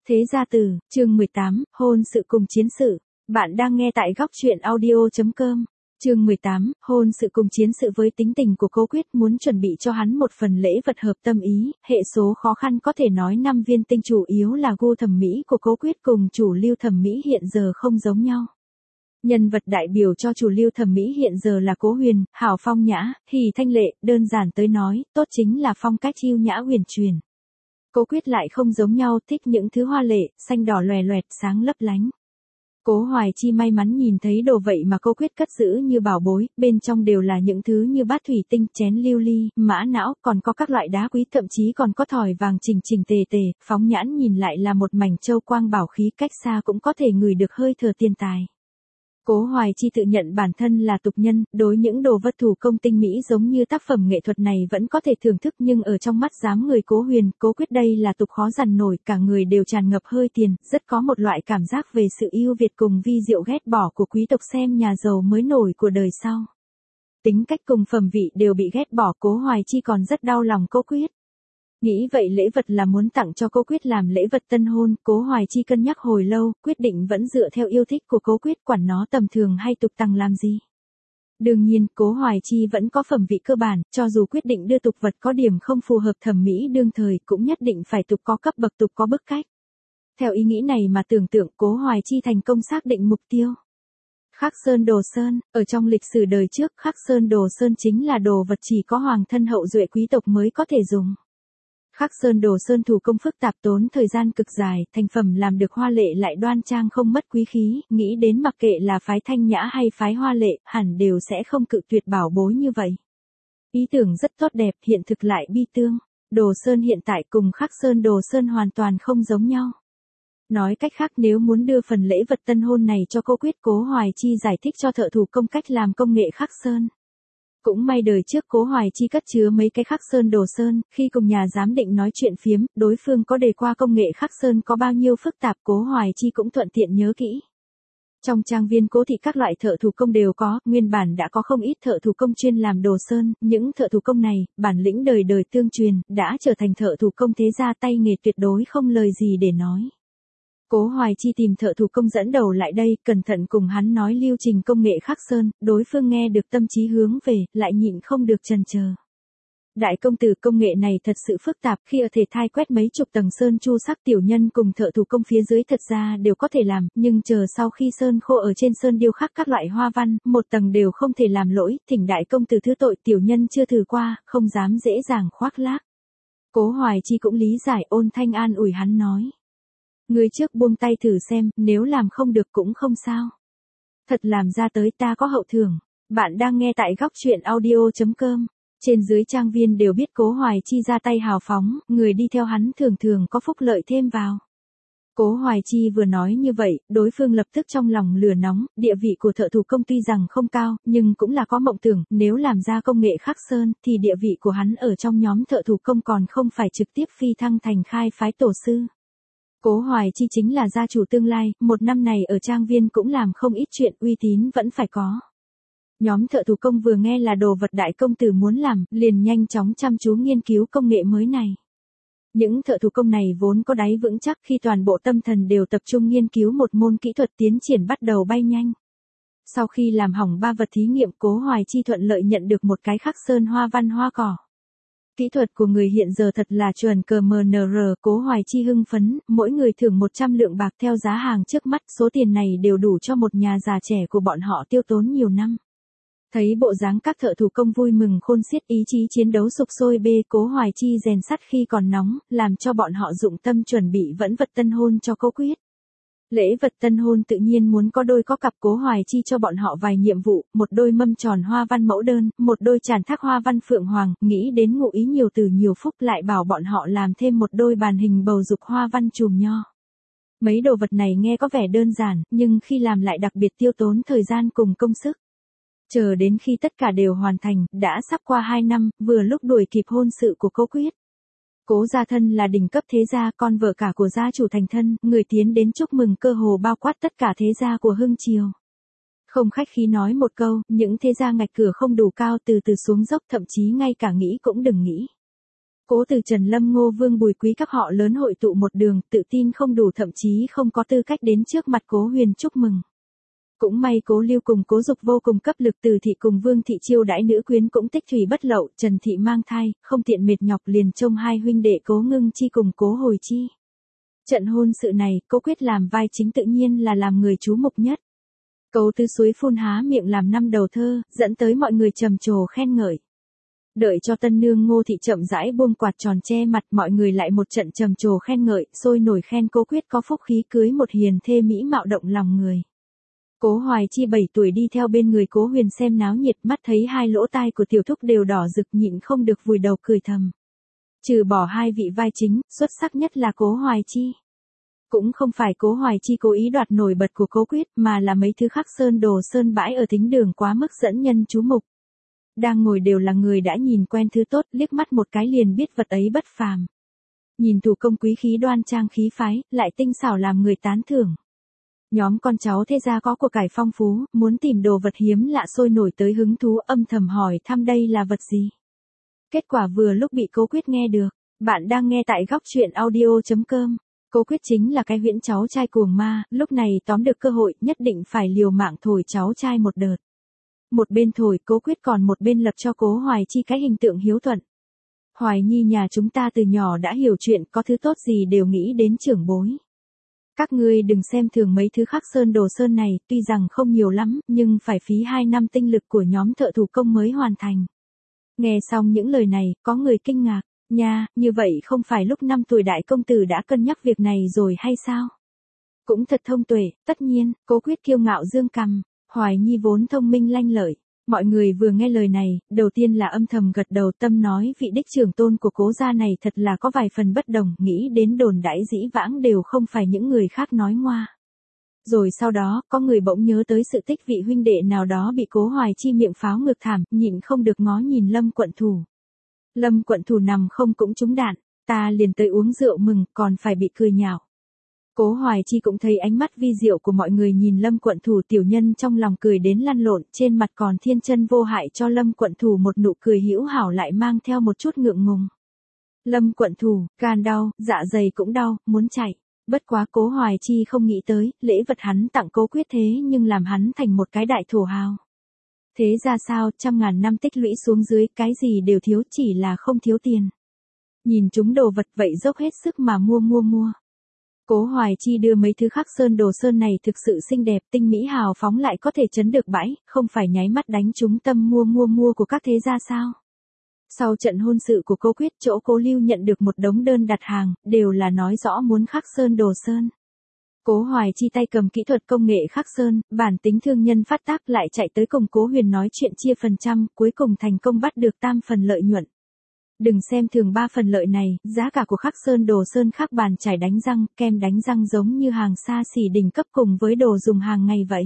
Thế gia tử, chương 18, hôn sự cùng chiến sự. Bạn đang nghe tại góc truyện audio.com. Chương 18, hôn sự cùng chiến sự. Với tính tình của Cố Quyết, muốn chuẩn bị cho hắn một phần lễ vật hợp tâm ý, hệ số khó khăn có thể nói 5 viên tinh, chủ yếu là gu thẩm mỹ của Cố Quyết cùng chủ lưu thẩm mỹ hiện giờ không giống nhau. Nhân vật đại biểu cho chủ lưu thẩm mỹ hiện giờ là Cố Huyền, hào phong nhã, hỉ thanh lệ, đơn giản tới nói, tốt chính là phong cách yêu nhã huyền truyền. Cố Quyết lại không giống nhau, thích những thứ hoa lệ, xanh đỏ loè loẹt, sáng lấp lánh. Cố Hoài Chi may mắn nhìn thấy đồ vậy mà Cố Quyết cất giữ như bảo bối, bên trong đều là những thứ như bát thủy tinh, chén lưu ly, mã não, còn có các loại đá quý, thậm chí còn có thỏi vàng chỉnh chỉnh tề tề, phóng nhãn nhìn lại là một mảnh châu quang bảo khí, cách xa cũng có thể ngửi được hơi thở tiền tài. Cố Hoài Chi tự nhận bản thân là tục nhân, đối những đồ vật thủ công tinh mỹ giống như tác phẩm nghệ thuật này vẫn có thể thưởng thức, nhưng ở trong mắt dám người Cố Huyền, Cố Quyết đây là tục khó dằn nổi, cả người đều tràn ngập hơi tiền, rất có một loại cảm giác về sự ưu việt cùng vi diệu ghét bỏ của quý tộc xem nhà giàu mới nổi của đời sau. Tính cách cùng phẩm vị đều bị ghét bỏ, Cố Hoài Chi còn rất đau lòng Cố Quyết. Nghĩ vậy lễ vật là muốn tặng cho Cố Quyết làm lễ vật tân hôn, Cố Hoài Chi cân nhắc hồi lâu, quyết định vẫn dựa theo yêu thích của Cố Quyết, quản nó tầm thường hay tục tằng làm gì. Đương nhiên, Cố Hoài Chi vẫn có phẩm vị cơ bản, cho dù quyết định đưa tục vật có điểm không phù hợp thẩm mỹ đương thời, cũng nhất định phải tục có cấp bậc, tục có bức cách. Theo ý nghĩ này mà tưởng tượng, Cố Hoài Chi thành công xác định mục tiêu. Khắc sơn đồ sơn, ở trong lịch sử đời trước, khắc sơn đồ sơn chính là đồ vật chỉ có hoàng thân hậu duệ quý tộc mới có thể dùng. Khắc sơn đồ sơn thủ công phức tạp, tốn thời gian cực dài, thành phẩm làm được hoa lệ lại đoan trang không mất quý khí, nghĩ đến mặc kệ là phái thanh nhã hay phái hoa lệ, hẳn đều sẽ không cự tuyệt bảo bối như vậy. Ý tưởng rất tốt đẹp, hiện thực lại bi tương. Đồ sơn hiện tại cùng khắc sơn đồ sơn hoàn toàn không giống nhau. Nói cách khác, nếu muốn đưa phần lễ vật tân hôn này cho Cố Quyết, Cố Hoài Chi giải thích cho thợ thủ công cách làm công nghệ khắc sơn. Cũng may đời trước Cố Hoài Chi cất chứa mấy cái khắc sơn đồ sơn, khi cùng nhà giám định nói chuyện phiếm, đối phương có đề qua công nghệ khắc sơn có bao nhiêu phức tạp, Cố Hoài Chi cũng thuận tiện nhớ kỹ. Trong trang viên Cố thị các loại thợ thủ công đều có, nguyên bản đã có không ít thợ thủ công chuyên làm đồ sơn, những thợ thủ công này, bản lĩnh đời đời tương truyền, đã trở thành thợ thủ công thế gia, tay nghề tuyệt đối không lời gì để nói. Cố Hoài Chi tìm thợ thủ công dẫn đầu lại đây, cẩn thận cùng hắn nói lưu trình công nghệ khắc sơn, đối phương nghe được tâm trí hướng về, lại nhịn không được chần chờ. Đại công tử, công nghệ này thật sự phức tạp, khi ở thể thai quét mấy chục tầng sơn chu sắc, tiểu nhân cùng thợ thủ công phía dưới thật ra đều có thể làm, nhưng chờ sau khi sơn khô ở trên sơn điêu khắc các loại hoa văn, một tầng đều không thể làm lỗi, thỉnh đại công tử thứ tội, tiểu nhân chưa thử qua, không dám dễ dàng khoác lác. Cố Hoài Chi cũng lý giải, ôn thanh an ủi hắn nói. Người trước buông tay thử xem, nếu làm không được cũng không sao. Thật làm ra tới ta có hậu thưởng. Bạn đang nghe tại góc truyện audio.com. Trên dưới trang viên đều biết Cố Hoài Chi ra tay hào phóng, người đi theo hắn thường thường có phúc lợi thêm vào. Cố Hoài Chi vừa nói như vậy, đối phương lập tức trong lòng lửa nóng, địa vị của thợ thủ công tuy rằng không cao, nhưng cũng là có mộng tưởng, nếu làm ra công nghệ khắc sơn, thì địa vị của hắn ở trong nhóm thợ thủ công còn không phải trực tiếp phi thăng thành khai phái tổ sư. Cố Hoài Chi chính là gia chủ tương lai, một năm này ở trang viên cũng làm không ít chuyện, uy tín vẫn phải có. Nhóm thợ thủ công vừa nghe là đồ vật đại công tử muốn làm, liền nhanh chóng chăm chú nghiên cứu công nghệ mới này. Những thợ thủ công này vốn có đáy vững chắc, khi toàn bộ tâm thần đều tập trung nghiên cứu một môn kỹ thuật, tiến triển bắt đầu bay nhanh. Sau khi làm hỏng 3 vật thí nghiệm, Cố Hoài Chi thuận lợi nhận được một cái khắc sơn hoa văn hoa cỏ. Kỹ thuật của người hiện giờ thật là chuẩn CMNR, Cố Hoài Chi hưng phấn, mỗi người thưởng 100 lượng bạc theo giá hàng trước mắt, số tiền này đều đủ cho một nhà già trẻ của bọn họ tiêu tốn nhiều năm. Thấy bộ dáng các thợ thủ công vui mừng khôn xiết, ý chí chiến đấu sục sôi bê, Cố Hoài Chi rèn sắt khi còn nóng, làm cho bọn họ dụng tâm chuẩn bị vẫn vật tân hôn cho Cố Quyết. Lễ vật tân hôn tự nhiên muốn có đôi có cặp, Cố Hoài Chi cho bọn họ vài nhiệm vụ, một đôi mâm tròn hoa văn mẫu đơn, một đôi tràn thác hoa văn phượng hoàng, nghĩ đến ngụ ý nhiều từ nhiều phúc, lại bảo bọn họ làm thêm một đôi bàn hình bầu dục hoa văn chùm nho. Mấy đồ vật này nghe có vẻ đơn giản, nhưng khi làm lại đặc biệt tiêu tốn thời gian cùng công sức. Chờ đến khi tất cả đều hoàn thành, đã sắp qua 2 năm, vừa lúc đuổi kịp hôn sự của Cố Quyết. Cố gia thân là đỉnh cấp thế gia, con vợ cả của gia chủ thành thân, người tiến đến chúc mừng cơ hồ bao quát tất cả thế gia của Hưng Triều. Không khách khí nói một câu, những thế gia ngạch cửa không đủ cao, từ từ xuống dốc, thậm chí ngay cả nghĩ cũng đừng nghĩ. Cố Từ Trần Lâm Ngô Vương Bùi Quý các họ lớn hội tụ một đường, tự tin không đủ thậm chí không có tư cách đến trước mặt Cố Huyền chúc mừng. Cũng may Cố Lưu cùng Cố Dục vô cùng cấp lực, Từ thị cùng Vương thị chiêu đãi nữ quyến cũng tích thủy bất lậu, Trần thị mang thai, không tiện mệt nhọc liền trông hai huynh đệ Cố Ngưng Chi cùng Cố Hồi Chi. Trận hôn sự này, Cố Quyết làm vai chính tự nhiên là làm người chú mục nhất. Cố Tứ suối phun há miệng làm năm đầu thơ, dẫn tới mọi người trầm trồ khen ngợi. Đợi cho tân nương Ngô thị chậm rãi buông quạt tròn che mặt, mọi người lại một trận trầm trồ khen ngợi, sôi nổi khen Cố Quyết có phúc khí cưới một hiền thê mỹ mạo động lòng người. Cố Hoài Chi 7 tuổi đi theo bên người Cố Huyền xem náo nhiệt, mắt thấy hai lỗ tai của tiểu thúc đều đỏ rực, nhịn không được vùi đầu cười thầm. Trừ bỏ hai vị vai chính, xuất sắc nhất là Cố Hoài Chi. Cũng không phải Cố Hoài Chi cố ý đoạt nổi bật của Cố Quyết, mà là mấy thứ khắc sơn đồ sơn bãi ở thính đường quá mức dẫn nhân chú mục. Đang ngồi đều là người đã nhìn quen thứ tốt, liếc mắt một cái liền biết vật ấy bất phàm. Nhìn thủ công quý khí đoan trang khí phái, lại tinh xảo làm người tán thưởng. Nhóm con cháu thế gia có của cải phong phú, muốn tìm đồ vật hiếm lạ sôi nổi tới hứng thú, âm thầm hỏi thăm đây là vật gì. Kết quả vừa lúc bị Cố Quyết nghe được. Bạn đang nghe tại góc truyện audio.com. Cố Quyết chính là cái huyễn cháu trai cuồng ma, lúc này tóm được cơ hội nhất định phải liều mạng thổi cháu trai một đợt. Một bên thổi Cố Quyết còn một bên lập cho Cố Hoài Chi cái hình tượng hiếu thuận. Hoài Nhi nhà chúng ta từ nhỏ đã hiểu chuyện, có thứ tốt gì đều nghĩ đến trưởng bối. Các ngươi đừng xem thường mấy thứ khắc sơn đồ sơn này, tuy rằng không nhiều lắm, nhưng phải phí 2 năm tinh lực của nhóm thợ thủ công mới hoàn thành. Nghe xong những lời này, có người kinh ngạc, nha, như vậy không phải lúc 5 tuổi đại công tử đã cân nhắc việc này rồi hay sao? Cũng thật thông tuệ, tất nhiên, Cố Quyết kiêu ngạo dương cằm, Hoài Nhi vốn thông minh lanh lợi. Mọi người vừa nghe lời này, đầu tiên là âm thầm gật đầu, tâm nói vị đích trưởng tôn của Cố gia này thật là có vài phần bất đồng, nghĩ đến đồn đãi dĩ vãng đều không phải những người khác nói ngoa. Rồi sau đó, có người bỗng nhớ tới sự tích vị huynh đệ nào đó bị Cố Hoài Chi miệng pháo ngược thảm, nhịn không được ngó nhìn Lâm quận thủ. Lâm quận thủ nằm không cũng trúng đạn, ta liền tới uống rượu mừng, còn phải bị cười nhạo. Cố Hoài Chi cũng thấy ánh mắt vi diệu của mọi người nhìn Lâm quận thủ, tiểu nhân trong lòng cười đến lăn lộn, trên mặt còn thiên chân vô hại cho Lâm quận thủ một nụ cười hữu hảo lại mang theo một chút ngượng ngùng. Lâm quận thủ, gan đau, dạ dày cũng đau, muốn chạy. Bất quá Cố Hoài Chi không nghĩ tới, lễ vật hắn tặng Cố Quyết thế nhưng làm hắn thành một cái đại thổ hào. Thế ra sao, 100.000 năm tích lũy xuống dưới, cái gì đều thiếu, chỉ là không thiếu tiền. Nhìn chúng đồ vật vậy dốc hết sức mà mua. Cố Hoài Chi đưa mấy thứ khắc sơn đồ sơn này thực sự xinh đẹp, tinh mỹ hào phóng lại có thể chấn được bãi, không phải nháy mắt đánh trúng tâm mua của các thế gia sao. Sau trận hôn sự của Cố Quyết, chỗ Cố Lưu nhận được một đống đơn đặt hàng, đều là nói rõ muốn khắc sơn đồ sơn. Cố Hoài Chi tay cầm kỹ thuật công nghệ khắc sơn, bản tính thương nhân phát tác lại chạy tới cùng Cố Huyền nói chuyện chia phần trăm, cuối cùng thành công bắt được 3 phần lợi nhuận. Đừng xem thường 3 phần lợi này, giá cả của khắc sơn đồ sơn khác bàn chải đánh răng, kem đánh răng giống như hàng xa xỉ đỉnh cấp cùng với đồ dùng hàng ngày vậy.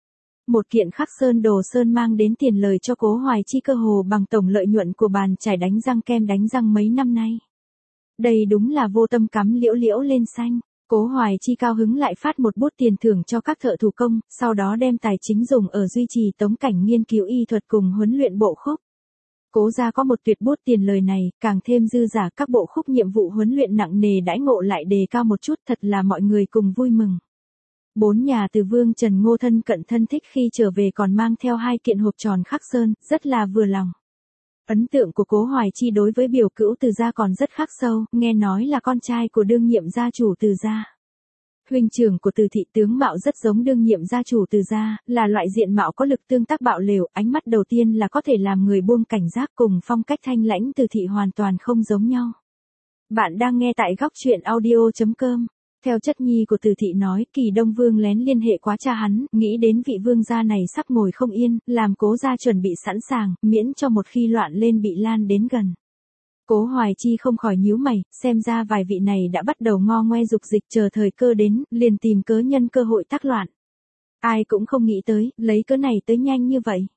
Một kiện khắc sơn đồ sơn mang đến tiền lời cho Cố Hoài Chi cơ hồ bằng tổng lợi nhuận của bàn chải đánh răng kem đánh răng mấy năm nay. Đây đúng là vô tâm cắm liễu liễu lên xanh. Cố Hoài Chi cao hứng lại phát một bút tiền thưởng cho các thợ thủ công, sau đó đem tài chính dùng ở duy trì tống cảnh nghiên cứu y thuật cùng huấn luyện bộ khúc. Cố gia có một tuyệt bút tiền lời này, càng thêm dư giả các bộ khúc nhiệm vụ huấn luyện nặng nề đãi ngộ lại đề cao một chút, thật là mọi người cùng vui mừng. 4 nhà từ Vương Trần Ngô thân cận thân thích khi trở về còn mang theo 2 kiện hộp tròn khắc sơn, rất là vừa lòng. Ấn tượng của Cố Hoài Chi đối với biểu cữu Từ gia còn rất khắc sâu, nghe nói là con trai của đương nhiệm gia chủ Từ gia. Huynh trưởng của Từ thị tướng mạo rất giống đương nhiệm gia chủ Từ gia, là loại diện mạo có lực tương tác bạo lều, ánh mắt đầu tiên là có thể làm người buông cảnh giác, cùng phong cách thanh lãnh Từ thị hoàn toàn không giống nhau. Bạn đang nghe tại góc truyện audio.com. Theo chất nhi của Từ thị nói, Kỳ Đông Vương lén liên hệ quá cha hắn, nghĩ đến vị vương gia này sắp ngồi không yên, làm Cố gia chuẩn bị sẵn sàng, miễn cho một khi loạn lên bị lan đến gần. Cố Hoài Chi không khỏi nhíu mày, xem ra vài vị này đã bắt đầu ngo ngoe dục dịch chờ thời cơ đến, liền tìm cớ nhân cơ hội tác loạn. Ai cũng không nghĩ tới, lấy cớ này tới nhanh như vậy.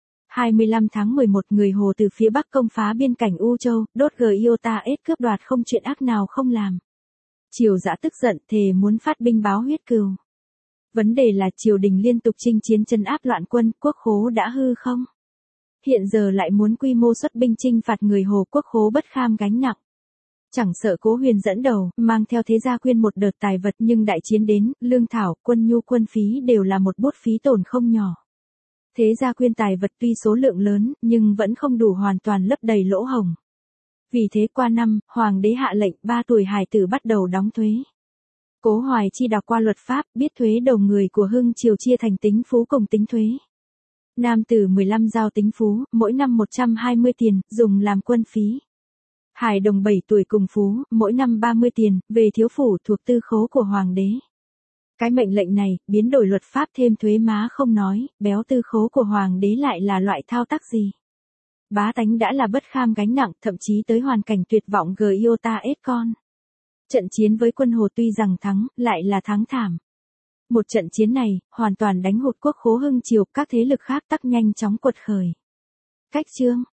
25 tháng 11 người Hồ từ phía Bắc công phá biên cảnh U Châu, đốt Giota S cướp đoạt không chuyện ác nào không làm. Triều Dã tức giận thề muốn phát binh báo huyết cừu. Vấn đề là triều đình liên tục chinh chiến trấn áp loạn quân, quốc khố đã hư không? Hiện giờ lại muốn quy mô xuất binh chinh phạt người Hồ, quốc khố bất kham gánh nặng. Chẳng sợ Cố Huyền dẫn đầu, mang theo thế gia quyên một đợt tài vật nhưng đại chiến đến, lương thảo, quân nhu quân phí đều là một bút phí tổn không nhỏ. Thế gia quyên tài vật tuy số lượng lớn, nhưng vẫn không đủ hoàn toàn lấp đầy lỗ hổng. Vì thế qua năm, Hoàng đế hạ lệnh 3 tuổi hài tử bắt đầu đóng thuế. Cố Hoài Chi đọc qua luật pháp, biết thuế đầu người của Hưng Triều chia thành tính phú cùng tính thuế. Nam tử 15 giao tính phú, mỗi năm 120 tiền, dùng làm quân phí. Hài đồng 7 tuổi cùng phú, mỗi năm 30 tiền, về thiếu phủ thuộc tư khố của Hoàng đế. Cái mệnh lệnh này, biến đổi luật pháp thêm thuế má không nói, béo tư khố của Hoàng đế lại là loại thao tác gì? Bá tánh đã là bất kham gánh nặng, thậm chí tới hoàn cảnh tuyệt vọng Giota ết con. Trận chiến với quân Hồ tuy rằng thắng, lại là thắng thảm. Một trận chiến này, hoàn toàn đánh hụt quốc khố Hưng Triều, các thế lực khác tắc nhanh chóng quật khởi. Cách chương